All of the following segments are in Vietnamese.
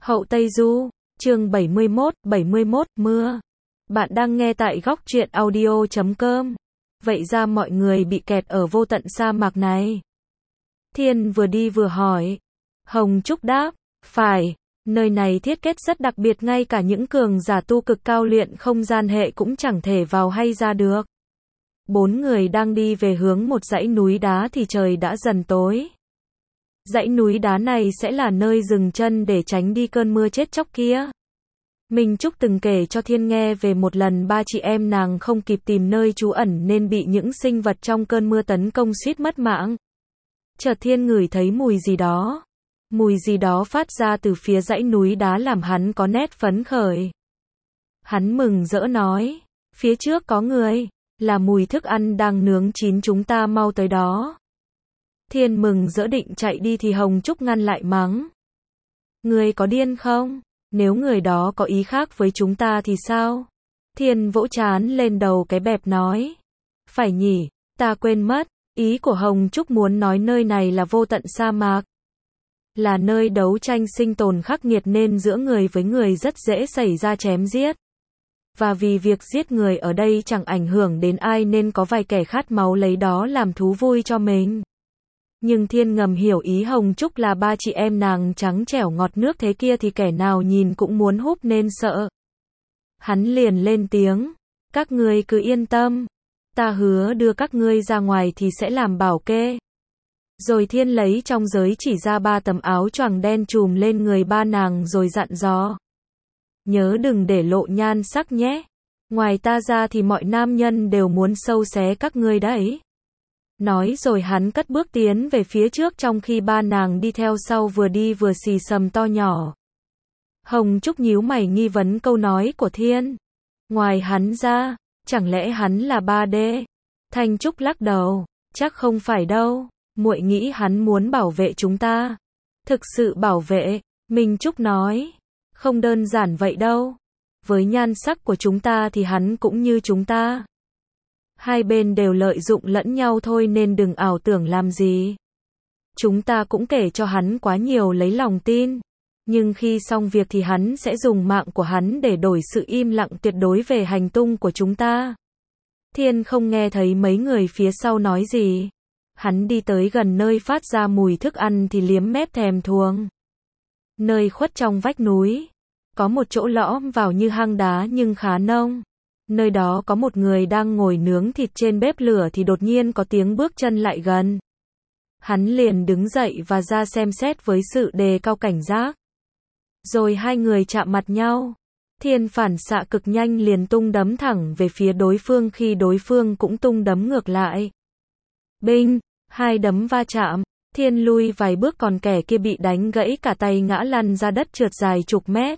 Hậu Tây Du, chương 71, mưa. Bạn đang nghe tại góc truyện audio.com. Vậy ra mọi người bị kẹt ở vô tận sa mạc này. Thiên vừa đi vừa hỏi. Hồng Trúc đáp, phải, nơi này thiết kết rất đặc biệt, ngay cả những cường giả tu cực cao luyện không gian hệ cũng chẳng thể vào hay ra được. Bốn người đang đi về hướng một dãy núi đá thì trời đã dần tối. Dãy núi đá này sẽ là nơi dừng chân để tránh đi cơn mưa chết chóc kia. Minh Trúc từng kể cho Thiên nghe về một lần ba chị em nàng không kịp tìm nơi trú ẩn nên bị những sinh vật trong cơn mưa tấn công suýt mất mạng. Chợt Thiên ngửi thấy mùi gì đó. Mùi gì đó phát ra từ phía dãy núi đá làm hắn có nét phấn khởi. Hắn mừng rỡ nói, phía trước có người, là mùi thức ăn đang nướng chín, chúng ta mau tới đó. Thiên mừng rỡ định chạy đi thì Hồng Trúc ngăn lại mắng. Người có điên không? Nếu người đó có ý khác với chúng ta thì sao? Thiên vỗ trán lên đầu cái bẹp nói. Phải nhỉ, ta quên mất, ý của Hồng Trúc muốn nói nơi này là vô tận sa mạc. Là nơi đấu tranh sinh tồn khắc nghiệt nên giữa người với người rất dễ xảy ra chém giết. Và vì việc giết người ở đây chẳng ảnh hưởng đến ai nên có vài kẻ khát máu lấy đó làm thú vui cho mình. Nhưng Thiên ngầm hiểu ý Hồng Trúc là ba chị em nàng trắng trẻo ngọt nước thế kia thì kẻ nào nhìn cũng muốn húp nên sợ. Hắn liền lên tiếng, các ngươi cứ yên tâm, ta hứa đưa các ngươi ra ngoài thì sẽ làm bảo kê. Rồi Thiên lấy trong giới chỉ ra 3 tấm áo choàng đen trùm lên người ba nàng rồi dặn dò. Nhớ đừng để lộ nhan sắc nhé. Ngoài ta ra thì mọi nam nhân đều muốn sâu xé các ngươi đấy. Nói rồi hắn cất bước tiến về phía trước trong khi ba nàng đi theo sau vừa đi vừa xì xầm to nhỏ. Hồng Trúc nhíu mày nghi vấn câu nói của Thiên. Ngoài hắn ra, chẳng lẽ hắn là 3D? Thanh Trúc lắc đầu, chắc không phải đâu, muội nghĩ hắn muốn bảo vệ chúng ta. Thực sự bảo vệ, Minh Trúc nói, không đơn giản vậy đâu. Với nhan sắc của chúng ta thì hắn cũng như chúng ta. Hai bên đều lợi dụng lẫn nhau thôi nên đừng ảo tưởng làm gì. Chúng ta cũng kể cho hắn quá nhiều lấy lòng tin. Nhưng khi xong việc thì hắn sẽ dùng mạng của hắn để đổi sự im lặng tuyệt đối về hành tung của chúng ta. Thiên không nghe thấy mấy người phía sau nói gì. Hắn đi tới gần nơi phát ra mùi thức ăn thì liếm mép thèm thuồng. Nơi khuất trong vách núi. Có một chỗ lõm vào như hang đá nhưng khá nông. Nơi đó có một người đang ngồi nướng thịt trên bếp lửa thì đột nhiên có tiếng bước chân lại gần. Hắn liền đứng dậy và ra xem xét với sự đề cao cảnh giác. Rồi hai người chạm mặt nhau. Thiên phản xạ cực nhanh liền tung đấm thẳng về phía đối phương khi đối phương cũng tung đấm ngược lại. Binh, hai đấm va chạm. Thiên lui vài bước còn kẻ kia bị đánh gãy cả tay ngã lăn ra đất trượt dài chục mét.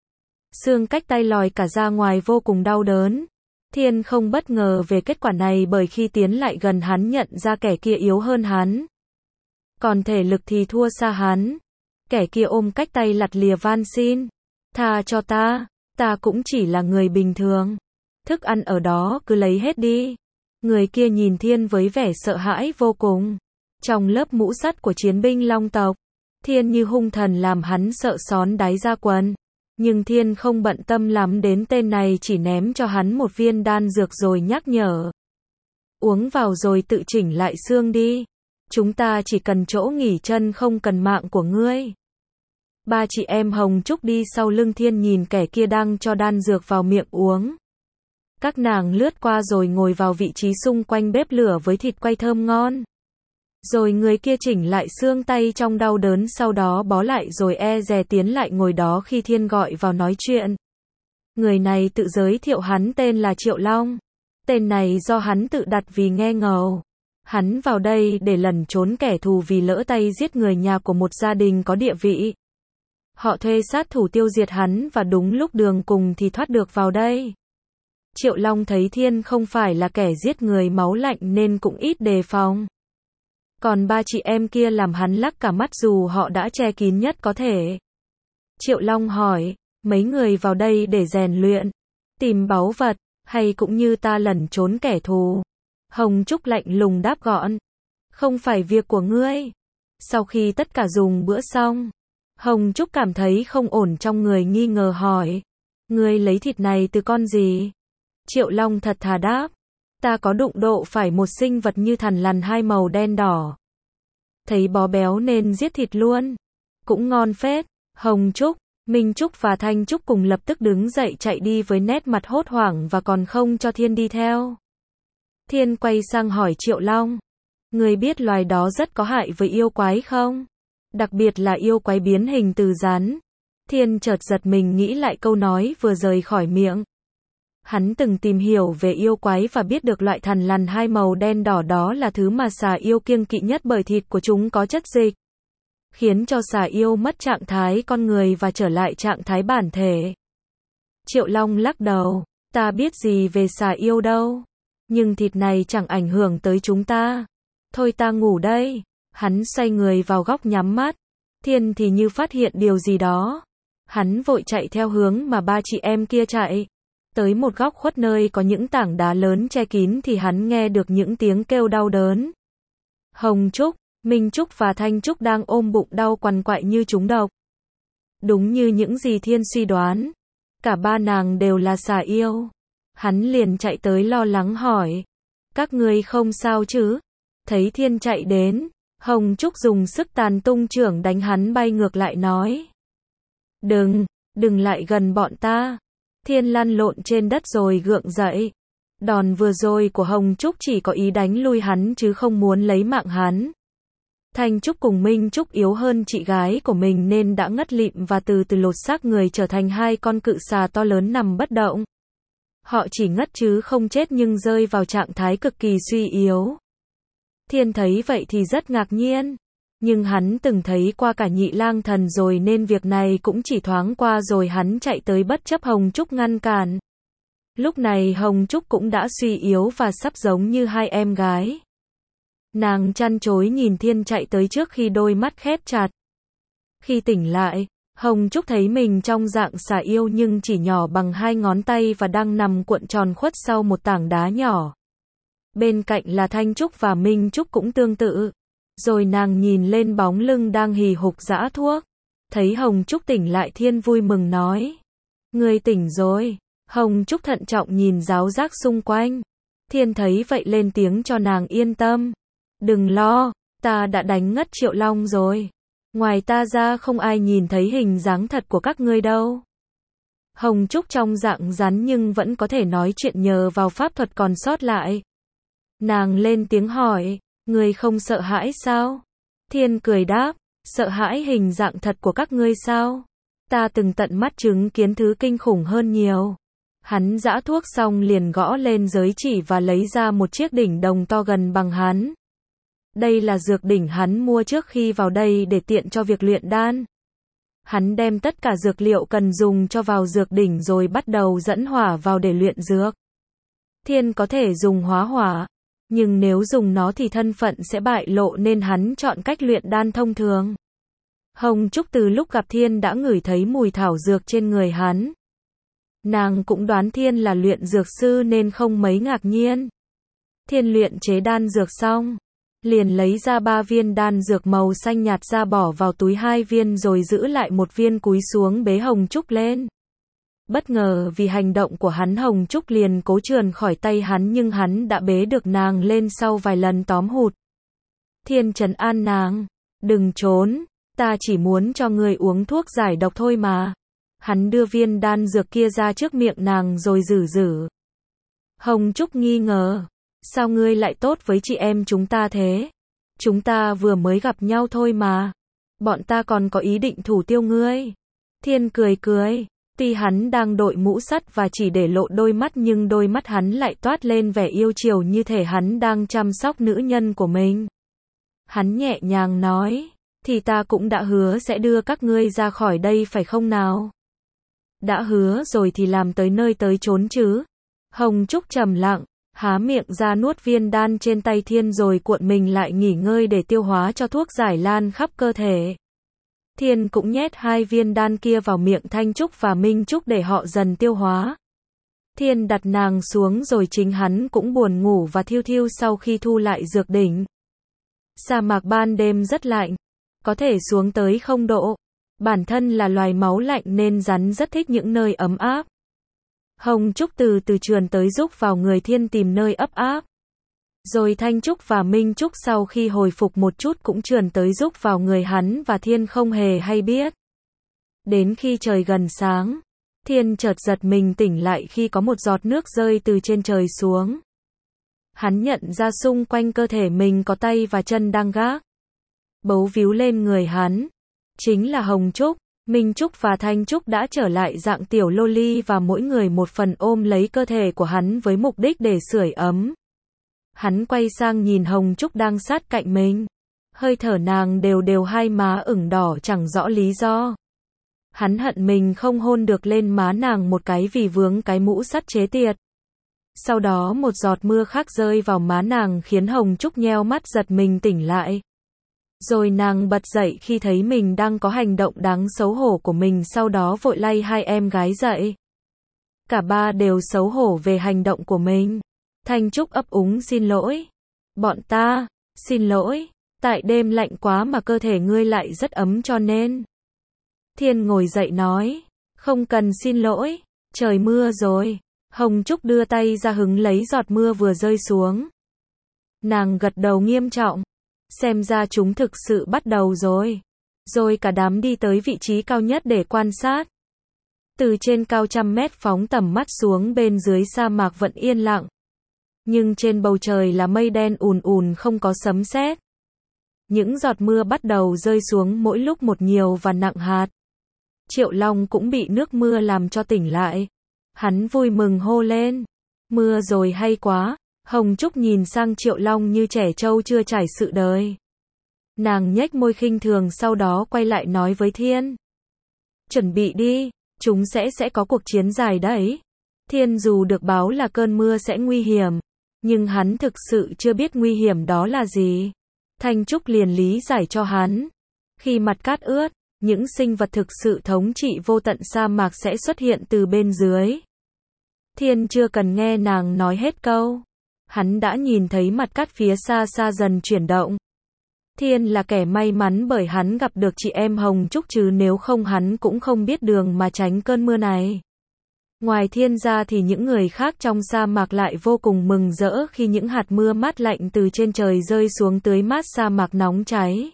Xương cách tay lòi cả ra ngoài vô cùng đau đớn. Thiên không bất ngờ về kết quả này bởi khi tiến lại gần hắn nhận ra kẻ kia yếu hơn hắn. Còn thể lực thì thua xa hắn. Kẻ kia ôm cách tay lặt lìa van xin. Tha cho ta cũng chỉ là người bình thường. Thức ăn ở đó cứ lấy hết đi. Người kia nhìn Thiên với vẻ sợ hãi vô cùng. Trong lớp mũ sắt của chiến binh Long tộc, Thiên như hung thần làm hắn sợ xón đáy ra quần. Nhưng Thiên không bận tâm lắm đến tên này, chỉ ném cho hắn một viên đan dược rồi nhắc nhở. Uống vào rồi tự chỉnh lại xương đi. Chúng ta chỉ cần chỗ nghỉ chân không cần mạng của ngươi. Ba chị em Hồng Trúc đi sau lưng Thiên nhìn kẻ kia đang cho đan dược vào miệng uống. Các nàng lướt qua rồi ngồi vào vị trí xung quanh bếp lửa với thịt quay thơm ngon. Rồi người kia chỉnh lại xương tay trong đau đớn, sau đó bó lại rồi dè tiến lại ngồi đó khi Thiên gọi vào nói chuyện. Người này tự giới thiệu hắn tên là Triệu Long. Tên này do hắn tự đặt vì nghe ngầu. Hắn vào đây để lẩn trốn kẻ thù vì lỡ tay giết người nhà của một gia đình có địa vị. Họ thuê sát thủ tiêu diệt hắn và đúng lúc đường cùng thì thoát được vào đây. Triệu Long thấy Thiên không phải là kẻ giết người máu lạnh nên cũng ít đề phòng. Còn ba chị em kia làm hắn lắc cả mắt dù họ đã che kín nhất có thể. Triệu Long hỏi, mấy người vào đây để rèn luyện, tìm báu vật, hay cũng như ta lẩn trốn kẻ thù? Hồng Trúc lạnh lùng đáp gọn, không phải việc của ngươi. Sau khi tất cả dùng bữa xong, Hồng Trúc cảm thấy không ổn trong người, nghi ngờ hỏi. Ngươi lấy thịt này từ con gì? Triệu Long thật thà đáp. Ta có đụng độ phải một sinh vật như thằn lằn hai màu đen đỏ. Thấy bó béo nên giết thịt luôn. Cũng ngon phết. Hồng Trúc, Minh Trúc và Thanh Trúc cùng lập tức đứng dậy chạy đi với nét mặt hốt hoảng và còn không cho Thiên đi theo. Thiên quay sang hỏi Triệu Long. Người biết loài đó rất có hại với yêu quái không? Đặc biệt là yêu quái biến hình từ rắn. Thiên chợt giật mình nghĩ lại câu nói vừa rời khỏi miệng. Hắn từng tìm hiểu về yêu quái và biết được loại thằn lằn hai màu đen đỏ đó là thứ mà xà yêu kiêng kỵ nhất bởi thịt của chúng có chất dịch, khiến cho xà yêu mất trạng thái con người và trở lại trạng thái bản thể. Triệu Long lắc đầu, ta biết gì về xà yêu đâu, nhưng thịt này chẳng ảnh hưởng tới chúng ta. Thôi ta ngủ đây. Hắn xoay người vào góc nhắm mắt. Thiên thì như phát hiện điều gì đó. Hắn vội chạy theo hướng mà ba chị em kia chạy. Tới một góc khuất nơi có những tảng đá lớn che kín thì hắn nghe được những tiếng kêu đau đớn. Hồng Trúc, Minh Trúc và Thanh Trúc đang ôm bụng đau quằn quại như trúng độc. Đúng như những gì Thiên suy đoán. Cả ba nàng đều là xà yêu. Hắn liền chạy tới lo lắng hỏi. Các ngươi không sao chứ? Thấy Thiên chạy đến, Hồng Trúc dùng sức tàn tung chưởng đánh hắn bay ngược lại nói. Đừng lại gần bọn ta. Thiên lăn lộn trên đất rồi gượng dậy. Đòn vừa rồi của Hồng Trúc chỉ có ý đánh lui hắn chứ không muốn lấy mạng hắn. Thanh Trúc cùng Minh Trúc yếu hơn chị gái của mình nên đã ngất lịm và từ từ lột xác người trở thành hai con cự xà to lớn nằm bất động. Họ chỉ ngất chứ không chết nhưng rơi vào trạng thái cực kỳ suy yếu. Thiên thấy vậy thì rất ngạc nhiên. Nhưng hắn từng thấy qua cả Nhị Lang Thần rồi nên việc này cũng chỉ thoáng qua rồi hắn chạy tới bất chấp Hồng Trúc ngăn cản. Lúc này Hồng Trúc cũng đã suy yếu và sắp giống như hai em gái. Nàng chăn chối nhìn Thiên chạy tới trước khi đôi mắt khép chặt. Khi tỉnh lại, Hồng Trúc thấy mình trong dạng xà yêu nhưng chỉ nhỏ bằng hai ngón tay và đang nằm cuộn tròn khuất sau một tảng đá nhỏ. Bên cạnh là Thanh Trúc và Minh Trúc cũng tương tự. Rồi nàng nhìn lên bóng lưng đang hì hục giã thuốc. Thấy Hồng Trúc tỉnh lại Thiên vui mừng nói. Ngươi tỉnh rồi. Hồng Trúc thận trọng nhìn ráo rác xung quanh. Thiên thấy vậy lên tiếng cho nàng yên tâm. Đừng lo, ta đã đánh ngất Triệu Long rồi. Ngoài ta ra không ai nhìn thấy hình dáng thật của các ngươi đâu. Hồng Trúc trong dạng rắn nhưng vẫn có thể nói chuyện nhờ vào pháp thuật còn sót lại. Nàng lên tiếng hỏi, ngươi không sợ hãi sao? Thiên cười đáp, sợ hãi hình dạng thật của các ngươi sao? Ta từng tận mắt chứng kiến thứ kinh khủng hơn nhiều. Hắn giã thuốc xong liền gõ lên giới chỉ và lấy ra một chiếc đỉnh đồng to gần bằng hắn. Đây là dược đỉnh hắn mua trước khi vào đây để tiện cho việc luyện đan. Hắn đem tất cả dược liệu cần dùng cho vào dược đỉnh rồi bắt đầu dẫn hỏa vào để luyện dược. Thiên có thể dùng hóa hỏa, nhưng nếu dùng nó thì thân phận sẽ bại lộ nên hắn chọn cách luyện đan thông thường. Hồng Trúc từ lúc gặp Thiên đã ngửi thấy mùi thảo dược trên người hắn. Nàng cũng đoán Thiên là luyện dược sư nên không mấy ngạc nhiên. Thiên luyện chế đan dược xong, liền lấy ra 3 viên đan dược màu xanh nhạt ra bỏ vào túi 2 viên rồi giữ lại 1 viên cúi xuống bế Hồng Trúc lên. Bất ngờ vì hành động của hắn Hồng Trúc liền cố trườn khỏi tay hắn nhưng hắn đã bế được nàng lên sau vài lần tóm hụt. Thiên trấn an nàng, đừng trốn, ta chỉ muốn cho người uống thuốc giải độc thôi mà. Hắn đưa viên đan dược kia ra trước miệng nàng rồi rử. Hồng Trúc nghi ngờ, sao ngươi lại tốt với chị em chúng ta thế? Chúng ta vừa mới gặp nhau thôi mà. Bọn ta còn có ý định thủ tiêu ngươi. Thiên cười. Tuy hắn đang đội mũ sắt và chỉ để lộ đôi mắt nhưng đôi mắt hắn lại toát lên vẻ yêu chiều như thể hắn đang chăm sóc nữ nhân của mình. Hắn nhẹ nhàng nói, thì ta cũng đã hứa sẽ đưa các ngươi ra khỏi đây phải không nào? Đã hứa rồi thì làm tới nơi tới chốn chứ. Hồng Trúc trầm lặng, há miệng ra nuốt viên đan trên tay Thiên rồi cuộn mình lại nghỉ ngơi để tiêu hóa cho thuốc giải lan khắp cơ thể. Thiên cũng nhét 2 viên đan kia vào miệng Thanh Trúc và Minh Trúc để họ dần tiêu hóa. Thiên đặt nàng xuống rồi chính hắn cũng buồn ngủ và thiêu sau khi thu lại dược đỉnh. Sa mạc ban đêm rất lạnh, có thể xuống tới 0 độ. Bản thân là loài máu lạnh nên rắn rất thích những nơi ấm áp. Hồng Trúc từ từ trườn tới giúp vào người Thiên tìm nơi ấp áp. Rồi Thanh Trúc và Minh Trúc sau khi hồi phục một chút cũng trườn tới giúp vào người hắn và Thiên không hề hay biết. Đến khi trời gần sáng, Thiên chợt giật mình tỉnh lại khi có một giọt nước rơi từ trên trời xuống. Hắn nhận ra xung quanh cơ thể mình có tay và chân đang gác, bấu víu lên người hắn. Chính là Hồng Trúc. Minh Trúc và Thanh Trúc đã trở lại dạng tiểu loli và mỗi người một phần ôm lấy cơ thể của hắn với mục đích để sưởi ấm. Hắn quay sang nhìn Hồng Trúc đang sát cạnh mình. Hơi thở nàng đều đều, hai má ửng đỏ chẳng rõ lý do. Hắn hận mình không hôn được lên má nàng một cái vì vướng cái mũ sắt chế tiệt. Sau đó một giọt mưa khác rơi vào má nàng khiến Hồng Trúc nheo mắt giật mình tỉnh lại. Rồi nàng bật dậy khi thấy mình đang có hành động đáng xấu hổ của mình, sau đó vội lay hai em gái dậy. Cả ba đều xấu hổ về hành động của mình. Thanh Trúc ấp úng xin lỗi. Bọn ta, xin lỗi, tại đêm lạnh quá mà cơ thể ngươi lại rất ấm cho nên. Thiên ngồi dậy nói, không cần xin lỗi, trời mưa rồi. Hồng Trúc đưa tay ra hứng lấy giọt mưa vừa rơi xuống. Nàng gật đầu nghiêm trọng. Xem ra chúng thực sự bắt đầu rồi. Rồi cả đám đi tới vị trí cao nhất để quan sát. Từ trên cao trăm mét phóng tầm mắt xuống bên dưới sa mạc vẫn yên lặng. Nhưng trên bầu trời là mây đen ùn ùn không có sấm sét. Những giọt mưa bắt đầu rơi xuống mỗi lúc một nhiều và nặng hạt. Triệu Long cũng bị nước mưa làm cho tỉnh lại. Hắn vui mừng hô lên. Mưa rồi hay quá. Hồng Trúc nhìn sang Triệu Long như trẻ trâu chưa trải sự đời. Nàng nhếch môi khinh thường sau đó quay lại nói với Thiên. Chuẩn bị đi, chúng sẽ có cuộc chiến dài đấy. Thiên dù được báo là cơn mưa sẽ nguy hiểm, nhưng hắn thực sự chưa biết nguy hiểm đó là gì. Thanh Trúc liền lý giải cho hắn. Khi mặt cát ướt, những sinh vật thực sự thống trị vô tận sa mạc sẽ xuất hiện từ bên dưới. Thiên chưa cần nghe nàng nói hết câu. Hắn đã nhìn thấy mặt cát phía xa xa dần chuyển động. Thiên là kẻ may mắn bởi hắn gặp được chị em Hồng Trúc, chứ nếu không hắn cũng không biết đường mà tránh cơn mưa này. Ngoài Thiên ra thì những người khác trong sa mạc lại vô cùng mừng rỡ khi những hạt mưa mát lạnh từ trên trời rơi xuống tưới mát sa mạc nóng cháy.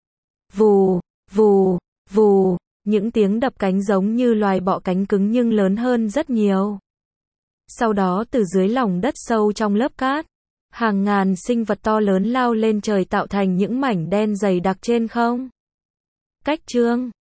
Vù, vù, vù, những tiếng đập cánh giống như loài bọ cánh cứng nhưng lớn hơn rất nhiều. Sau đó từ dưới lòng đất sâu trong lớp cát, hàng ngàn sinh vật to lớn lao lên trời tạo thành những mảnh đen dày đặc trên không. Cách chương